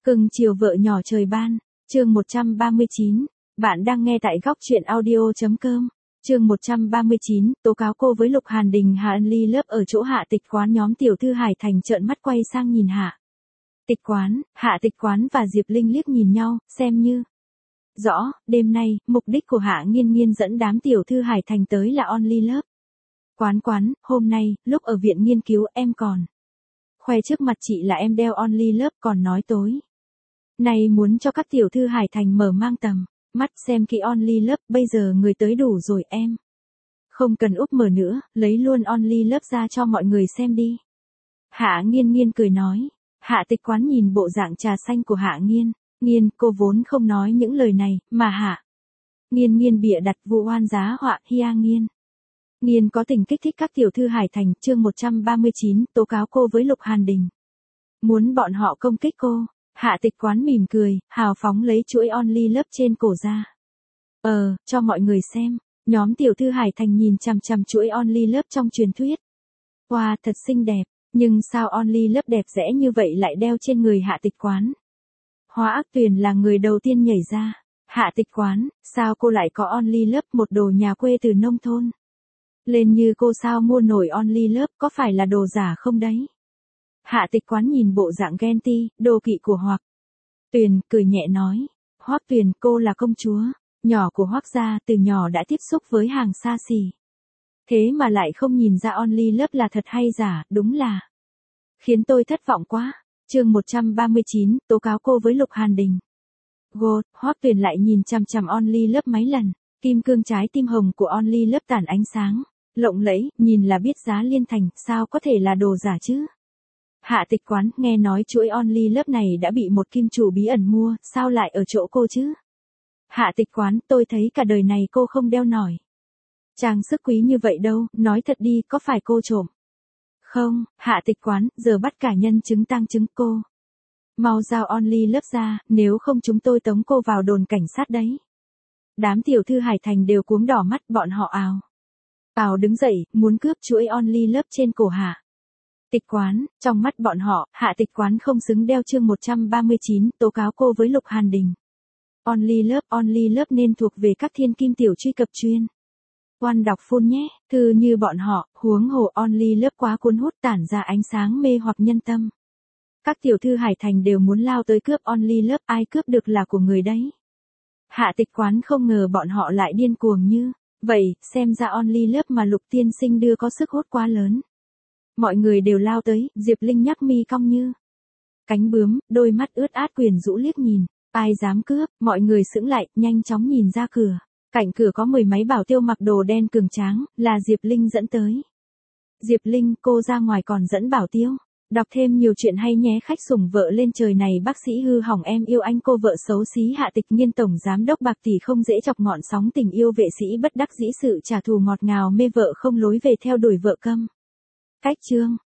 Cưng chiều vợ nhỏ trời ban, chương 139, bạn đang nghe tại góc truyện audio.com. Chương 139, tố cáo cô với Lục Hàn Đình. Hà Ân Ly lớp ở chỗ Hạ Tịch Quán, nhóm tiểu thư Hải Thành trợn mắt quay sang nhìn Hạ Tịch Quán. Hạ Tịch Quán và Diệp Linh liếc nhìn nhau, xem như rõ, đêm nay, mục đích của Hạ Nghiên Nghiên dẫn đám tiểu thư Hải Thành tới là Only lớp. Quán, hôm nay, lúc ở viện nghiên cứu em còn khoe trước mặt chị là em đeo Only lớp, còn nói tối này muốn cho các tiểu thư Hải Thành mở mang tầm mắt xem kỹ Only lớp. Bây giờ người tới đủ rồi em, không cần úp mở nữa, lấy luôn Only lớp ra cho mọi người xem đi. Hạ Nghiên Nghiên cười nói. Hạ Tịch Quán nhìn bộ dạng trà xanh của Hạ Nghiên Nghiên, cô vốn không nói những lời này, mà Hạ Nghiên Nghiên bịa đặt vụ oan giá họa. Hia Nghiên Nghiên có tình kích thích các tiểu thư Hải Thành. Chương 139, tố cáo cô với Lục Hàn Đình. Muốn bọn họ công kích cô. Hạ Tịch Quán mỉm cười, hào phóng lấy chuỗi Only lớp trên cổ ra. Cho mọi người xem. Nhóm tiểu thư Hải Thành nhìn chằm chằm chuỗi Only lớp trong truyền thuyết. Wow, thật xinh đẹp, nhưng sao Only lớp đẹp rẽ như vậy lại đeo trên người Hạ Tịch Quán? Hoa Ác Tuyền là người đầu tiên nhảy ra. Hạ Tịch Quán, sao cô lại có Only lớp, một đồ nhà quê từ nông thôn? Lên như cô sao mua nổi Only lớp, có phải là đồ giả không đấy? Hạ Tịch Quán nhìn bộ dạng ghen ti, đố kỵ của Hoắc Tuyền, cười nhẹ nói. Hoắc Tuyền, cô là công chúa nhỏ của Hoắc gia, từ nhỏ đã tiếp xúc với hàng xa xỉ. Thế mà lại không nhìn ra Only lớp là thật hay giả, đúng là khiến tôi thất vọng quá. Chương 139, tố cáo cô với Lục Hàn Đình. Hoắc Tuyền lại nhìn chằm chằm Only lớp mấy lần, kim cương trái tim hồng của Only lớp tản ánh sáng lộng lẫy, nhìn là biết giá liên thành, sao có thể là đồ giả chứ? Hạ Tịch Quán, nghe nói chuỗi Only lớp này đã bị một kim chủ bí ẩn mua, sao lại ở chỗ cô chứ? Hạ Tịch Quán, tôi thấy cả đời này cô không đeo nổi trang sức quý như vậy đâu, nói thật đi, có phải cô trộm? Không. Hạ Tịch Quán, giờ bắt cả nhân chứng tang chứng, cô mau giao Only lớp ra, nếu không chúng tôi tống cô vào đồn cảnh sát đấy. Đám tiểu thư Hải Thành đều cuống đỏ mắt, bọn họ ào đứng dậy, muốn cướp chuỗi Only lớp trên cổ Hạ Tịch Quán. Trong mắt bọn họ, Hạ Tịch Quán không xứng đeo. Chương 139, tố cáo cô với Lục Hàn Đình. Only lớp nên thuộc về các thiên kim tiểu truy cập chuyên quan đọc phun nhé. Thư như bọn họ, huống hồ Only lớp quá cuốn hút, tản ra ánh sáng mê hoặc nhân tâm. Các tiểu thư Hải Thành đều muốn lao tới cướp Only lớp, ai cướp được là của người đấy. Hạ Tịch Quán không ngờ bọn họ lại điên cuồng như vậy, xem ra Only lớp mà Lục tiên sinh đưa có sức hút quá lớn. Mọi người đều lao tới, Diệp Linh nhắc mi cong như cánh bướm, đôi mắt ướt át quyến rũ liếc nhìn. Ai dám cướp? Mọi người sững lại, nhanh chóng nhìn ra cửa. Cạnh cửa có 10 mấy bảo tiêu mặc đồ đen cường tráng, là Diệp Linh dẫn tới. Diệp Linh, cô ra ngoài còn dẫn bảo tiêu. Đọc thêm nhiều chuyện hay nhé. Khách sủng vợ lên trời này, bác sĩ hư hỏng em yêu anh, cô vợ xấu xí. Hạ Tịch Nghiên tổng giám đốc bạc tỷ không dễ chọc, ngọn sóng tình yêu vệ sĩ bất đắc dĩ, sự trả thù ngọt ngào mê vợ không lối về, theo đuổi vợ câm cách chương.